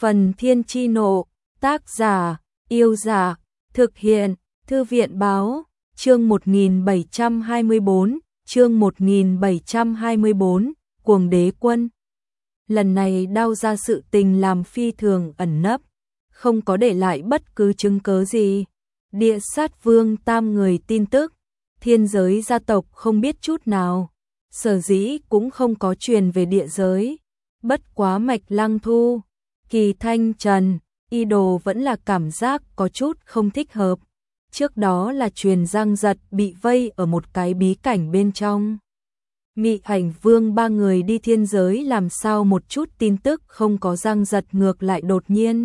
Phần Thiên Chi Nộ, tác giả, Yêu Giả, thực hiện, Thư viện Báo, chương 1724, chương 1724, Cuồng Đế Quân. Lần này Đao gia sự tình làm phi thường ẩn nấp, không có để lại bất cứ chứng cớ gì. Địa sát vương tam người tin tức, thiên giới gia tộc không biết chút nào, sở dĩ cũng không có truyền về địa giới. Bất quá Mạch Lăng Thu, Kỳ Thanh Trần, y đồ vẫn là cảm giác có chút không thích hợp. Trước đó là truyền Giang Giật bị vây ở một cái bí cảnh bên trong. Mị Ảnh Vương ba người đi thiên giới làm sao một chút tin tức không có. Giang Giật ngược lại đột nhiên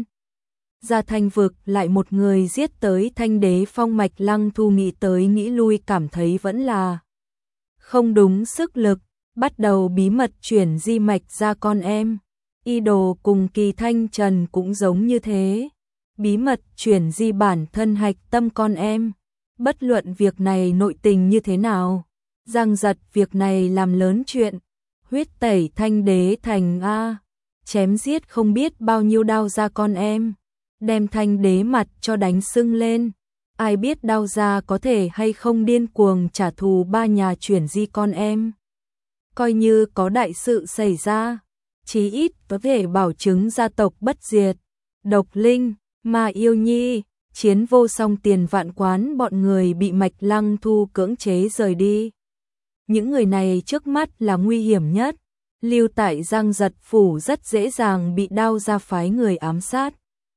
ra Thanh vực, lại một người giết tới Thanh Đế Phong. Mạch Lăng Thu nghĩ tới nghĩ lui cảm thấy vẫn là không đúng sức lực, bắt đầu bí mật chuyển di mạch ra con em. Y đồ cùng Kỳ Thanh Trần cũng giống như thế, bí mật chuyển di bản thân hạch tâm con em. Bất luận việc này nội tình như thế nào, Giang Giật việc này làm lớn chuyện, huyết tẩy Thanh Đế thành A, chém giết không biết bao nhiêu Đao gia con em, đem Thanh Đế mặt cho đánh sưng lên. Ai biết Đao gia có thể hay không điên cuồng trả thù ba nhà chuyển di con em. Coi như có đại sự xảy ra, chí ít có thể bảo chứng gia tộc bất diệt. Độc Linh, Ma Yêu Nhi, Chiến Vô Song, Tiền Vạn Quán bọn người bị Mạch Lăng Thu cưỡng chế rời đi. Những người này trước mắt là nguy hiểm nhất, lưu tại Giang Giật phủ rất dễ dàng bị Đao gia phái người ám sát.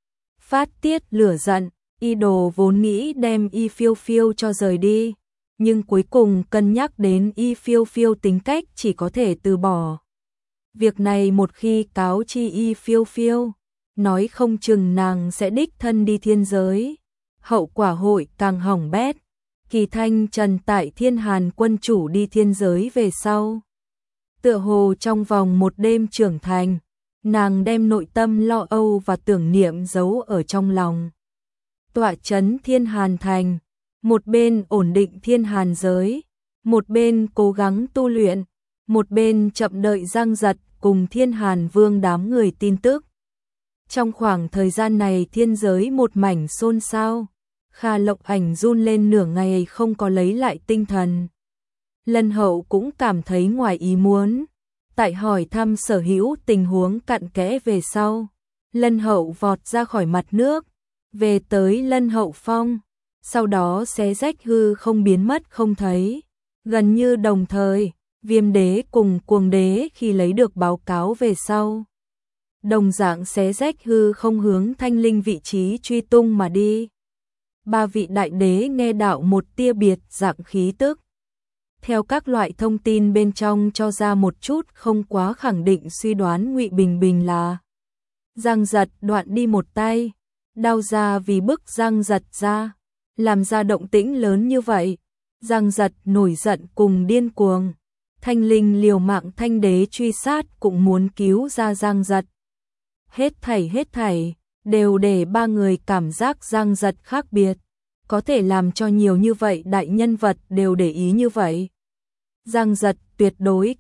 Phát tiết lửa giận, y đồ vốn nghĩ đem Y Phiêu Phiêu cho rời đi, nhưng cuối cùng cân nhắc đến Y Phiêu Phiêu tính cách chỉ có thể từ bỏ. Việc này một khi cáo chi Y Phiêu Phiêu, nói không chừng nàng sẽ đích thân đi thiên giới, hậu quả hội càng hỏng bét. Kỳ Thanh Trần tại Thiên Hàn quân chủ đi thiên giới về sau, tựa hồ trong vòng một đêm trưởng thành, nàng đem nội tâm lo âu và tưởng niệm giấu ở trong lòng. Tọa trấn Thiên Hàn thành, một bên ổn định Thiên Hàn giới, một bên cố gắng tu luyện, một bên chậm đợi Giang Giật cùng Thiên Hàn Vương đám người tin tức. Trong khoảng thời gian này thiên giới một mảnh xôn xao, Kha Lộng Ảnh run lên nửa ngày không có lấy lại tinh thần. Lân Hậu cũng cảm thấy ngoài ý muốn, tại hỏi thăm sở hữu tình huống cặn kẽ về sau, Lân Hậu vọt ra khỏi mặt nước, về tới Lân Hậu Phong, sau đó xé rách hư không biến mất không thấy. Gần như đồng thời, Viêm Đế cùng Cuồng Đế khi lấy được báo cáo về sau, đồng dạng xé rách hư không hướng Thanh Linh vị trí truy tung mà đi. Ba vị đại đế nghe đạo một tia biệt dạng khí tức. Theo các loại thông tin bên trong cho ra một chút không quá khẳng định suy đoán Ngụy Bình Bình là Giang Giật đoạn đi một tay, Đao gia vì bức Giang Giật ra, làm ra động tĩnh lớn như vậy. Giang Giật nổi giận cùng điên cuồng, Thanh Linh liều mạng Thanh Đế truy sát cũng muốn cứu ra Giang Giật. Hết thảy đều để ba người cảm giác Giang Giật khác biệt, có thể làm cho nhiều như vậy đại nhân vật đều để ý như vậy. Giang Giật tuyệt đối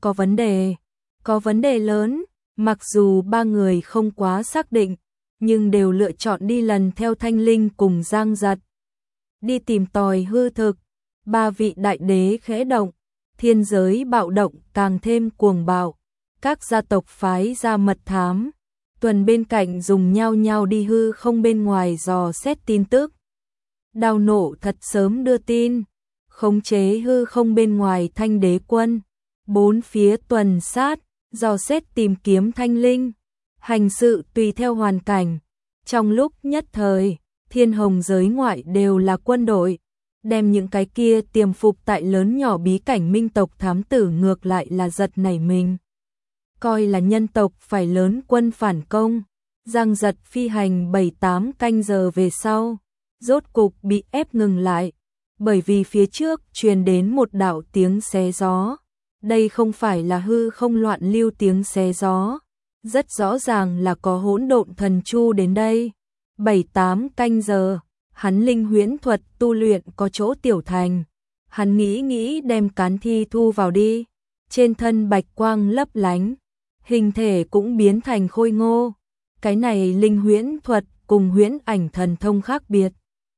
có vấn đề lớn, mặc dù ba người không quá xác định, nhưng đều lựa chọn đi lần theo Thanh Linh cùng Giang Giật, đi tìm tòi hư thực. Ba vị đại đế khẽ động, thiên giới bạo động càng thêm cuồng bạo, các gia tộc phái ra mật thám, tuần bên cạnh dùng nhau đi hư không bên ngoài dò xét tin tức. Đao Nộ thật sớm đưa tin, khống chế hư không bên ngoài Thanh Đế quân, bốn phía tuần sát, dò xét tìm kiếm Thanh Linh, hành sự tùy theo hoàn cảnh. Trong lúc nhất thời, thiên hồng giới ngoại đều là quân đội, đem những cái kia tiềm phục tại lớn nhỏ bí cảnh minh tộc thám tử ngược lại là giật nảy mình, coi là nhân tộc phải lớn quân phản công. Giang Giật phi hành 7-8 canh giờ về sau, rốt cục bị ép ngừng lại, bởi vì phía trước truyền đến một đạo tiếng xé gió. Đây không phải là hư không loạn lưu tiếng xé gió, rất rõ ràng là có hỗn độn thần chu đến đây. 7-8 canh giờ, hắn linh huyễn thuật tu luyện có chỗ tiểu thành, hắn nghĩ đem Cán Thi thu vào đi, trên thân bạch quang lấp lánh, hình thể cũng biến thành khôi ngô, Cái này linh huyễn thuật cùng huyễn ảnh thần thông khác biệt.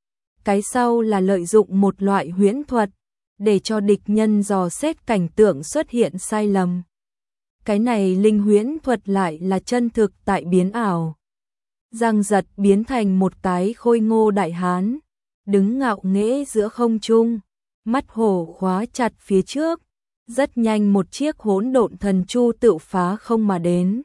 Cái sau là lợi dụng một loại huyễn thuật để cho địch nhân dò xét cảnh tượng xuất hiện sai lầm. Cái này linh huyễn thuật lại là chân thực tại biến ảo. Giang Giật biến thành một cái khôi ngô đại hán, đứng ngạo nghễ giữa không trung, mắt hổ khóa chặt phía trước. Rất nhanh một chiếc hỗn độn thần chu tự phá không mà đến.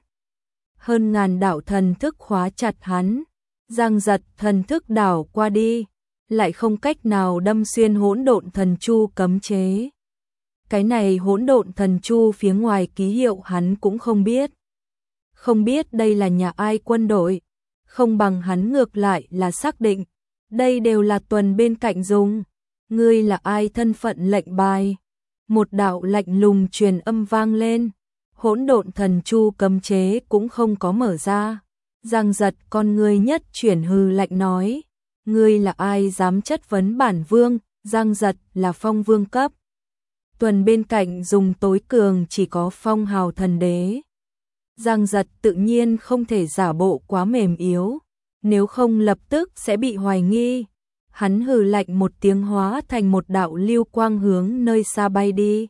Hơn ngàn đạo thần thức khóa chặt hắn. Giang Giật thần thức đảo qua đi, lại không cách nào đâm xuyên hỗn độn thần chu cấm chế. Cái này hỗn độn thần chu phía ngoài ký hiệu hắn cũng không biết. Không biết đây là nhà ai quân đội, không bằng hắn ngược lại là xác định. Đây đều là Tuần bên cạnh dùng. Ngươi là ai, thân phận lệnh bài. Một đạo lạnh lùng truyền âm vang lên. Hỗn độn thần chu cấm chế cũng không có mở ra. Giang Giật con ngươi nhất chuyển hừ lạnh nói. Ngươi là ai dám chất vấn bản vương? Giang Giật là phong vương cấp. Tuần bên cạnh dùng tối cường chỉ có phong hào thần đế. Giang Giật tự nhiên không thể giả bộ quá mềm yếu, nếu không lập tức sẽ bị hoài nghi. Hắn hừ lạnh một tiếng hóa thành một đạo lưu quang hướng nơi xa bay đi.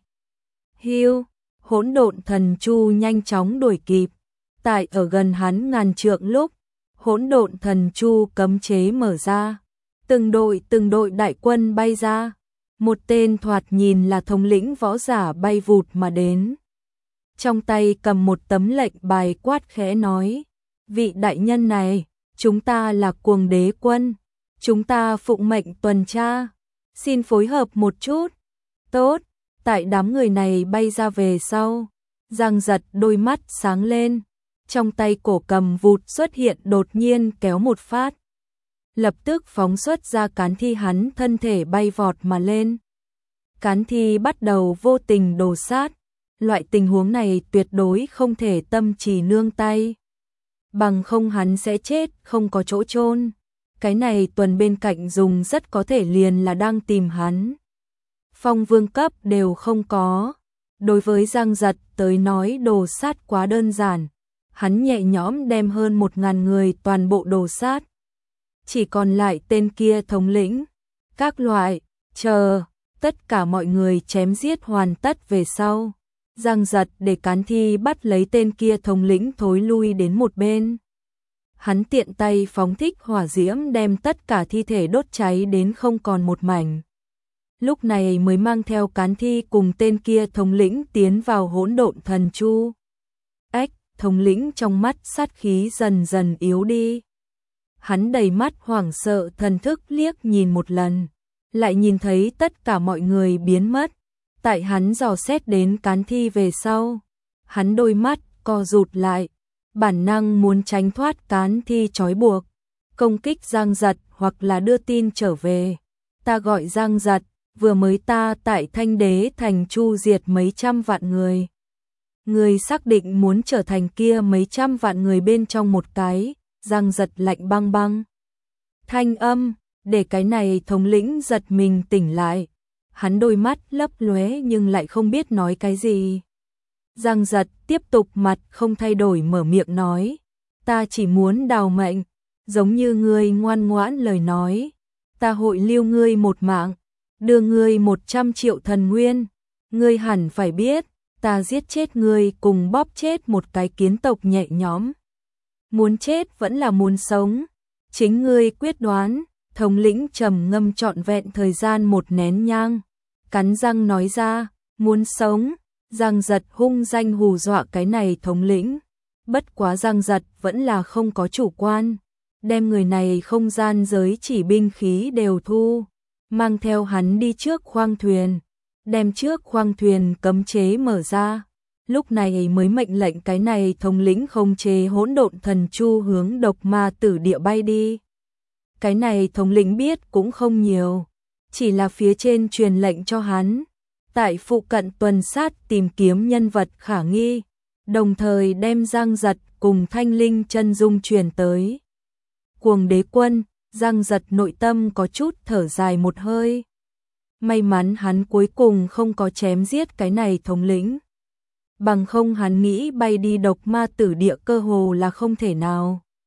Hiu, hỗn độn thần chu nhanh chóng đuổi kịp. Tại ở gần hắn ngàn trượng lúc, hỗn độn thần chu cấm chế mở ra. Từng đội đại quân bay ra. Một tên thoạt nhìn là thống lĩnh võ giả bay vụt mà đến. Trong tay cầm một tấm lệnh bài quát khẽ nói. Vị đại nhân này, chúng ta là Cuồng Đế quân. Chúng ta phụng mệnh tuần tra. Xin phối hợp một chút. Tốt, tại đám người này bay ra về sau. Giang Giật đôi mắt sáng lên. Trong tay cổ cầm vụt xuất hiện đột nhiên kéo một phát. Lập tức phóng xuất ra cán thi, hắn thân thể bay vọt mà lên. Cán thi bắt đầu vô tình đồ sát. Loại tình huống này tuyệt đối không thể tâm trì nương tay. Bằng không hắn sẽ chết không có chỗ chôn. Cái này Tuần bên cạnh dùng rất có thể liền là đang tìm hắn. Phong vương cấp đều không có. Đối với Giang Giật tới nói đồ sát quá đơn giản. Hắn nhẹ nhõm đem hơn 1000 người toàn bộ đồ sát. Chỉ còn lại tên kia thống lĩnh. Các loại, chờ, tất cả mọi người chém giết hoàn tất về sau. Giang Giật để cán thi bắt lấy tên kia thống lĩnh thối lui đến một bên. Hắn tiện tay phóng thích hỏa diễm đem tất cả thi thể đốt cháy đến không còn một mảnh. Lúc này mới mang theo cán thi cùng tên kia thống lĩnh tiến vào hỗn độn thần chu. Ách, thống lĩnh trong mắt sát khí dần dần yếu đi. Hắn đầy mắt hoảng sợ, thần thức liếc nhìn một lần, lại nhìn thấy tất cả mọi người biến mất. Tại hắn dò xét đến cán thi về sau, hắn đôi mắt co rụt lại, bản năng muốn tránh thoát cán thi trói buộc, công kích Giang Giật hoặc là đưa tin trở về. Ta gọi Giang Giật, vừa mới ta tại Thanh Đế thành chu diệt mấy trăm vạn người. Người xác định muốn trở thành kia mấy trăm vạn người bên trong một cái. Giang Giật lạnh băng băng. Thanh âm, để cái này thống lĩnh giật mình tỉnh lại. Hắn đôi mắt lấp lóe nhưng lại không biết nói cái gì. Giang Giật tiếp tục mặt không thay đổi mở miệng nói. Ta chỉ muốn đào mệnh, giống như ngươi ngoan ngoãn lời nói. Ta hội lưu ngươi một mạng, đưa ngươi 100 triệu thần nguyên. Ngươi hẳn phải biết, ta giết chết ngươi cùng bóp chết một cái kiến tộc nhẹ nhõm. Muốn chết vẫn là muốn sống, chính ngươi quyết đoán. Thống lĩnh trầm ngâm trọn vẹn thời gian một nén nhang, cắn răng nói ra, muốn sống. Giang Giật hung danh hù dọa cái này thống lĩnh. Bất quá Giang Giật vẫn là không có chủ quan, đem người này không gian giới chỉ binh khí đều thu, mang theo hắn đi trước khoang thuyền, đem trước khoang thuyền cấm chế mở ra. Lúc này mới mệnh lệnh cái này thống lĩnh khống chế hỗn độn thần chu hướng Độc Ma Tử Địa bay đi. Cái này thống lĩnh biết cũng không nhiều, chỉ là phía trên truyền lệnh cho hắn, tại phụ cận tuần sát tìm kiếm nhân vật khả nghi, đồng thời đem Giang Giật cùng Thanh Linh chân dung truyền tới. Cuồng Đế quân, Giang Giật nội tâm có chút thở dài một hơi. May mắn hắn cuối cùng không có chém giết cái này thống lĩnh. Bằng không hắn nghĩ bay đi Độc Ma Tử Địa cơ hồ là không thể nào.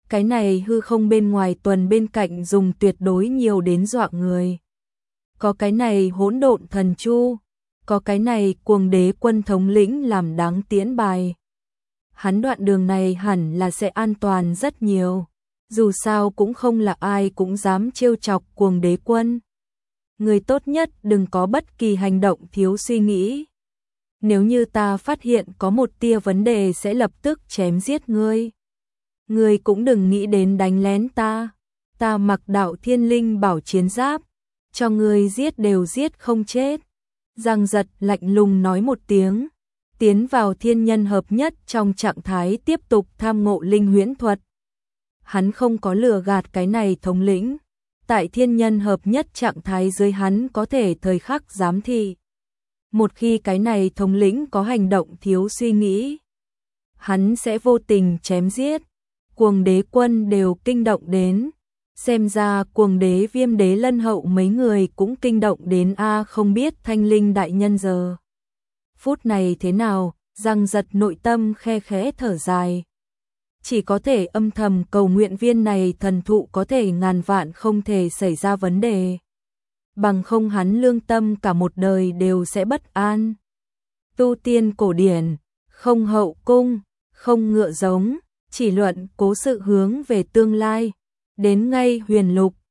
Cái này hư không bên ngoài tuần bên cạnh dùng tuyệt đối nhiều đến dọa người. Có cái này hỗn độn thần chu, có cái này cuồng đế quân thống lĩnh làm đáng tiễn bài. Hắn đoạn đường này hẳn là sẽ an toàn rất nhiều, dù sao cũng không là ai cũng dám trêu chọc cuồng đế quân. Người tốt nhất đừng có bất kỳ hành động thiếu suy nghĩ. Nếu như ta phát hiện có một tia vấn đề sẽ lập tức chém giết ngươi. Ngươi cũng đừng nghĩ đến đánh lén ta. Ta mặc đạo thiên linh bảo chiến giáp, cho ngươi giết đều giết không chết. Giang Giật lạnh lùng nói một tiếng, tiến vào thiên nhân hợp nhất trong trạng thái tiếp tục tham ngộ linh huyễn thuật. Hắn không có lừa gạt cái này thống lĩnh. Tại thiên nhân hợp nhất trạng thái dưới hắn có thể thời khắc giám thị. Một khi cái này thống lĩnh có hành động thiếu suy nghĩ, hắn sẽ vô tình chém giết. Cuồng đế quân đều kinh động đến. Xem ra cuồng đế Viêm đế Lân hậu mấy người cũng kinh động đến a, không biết Thanh Linh đại nhân giờ phút này thế nào. Giang Giật nội tâm khe khẽ thở dài. Chỉ có thể âm thầm cầu nguyện viên này thần thụ có thể ngàn vạn không thể xảy ra vấn đề. Bằng không hắn lương tâm cả một đời đều sẽ bất an. Tu tiên cổ điển, không hậu cung, không ngựa giống, chỉ luận cố sự hướng về tương lai. Đến ngay huyền lục,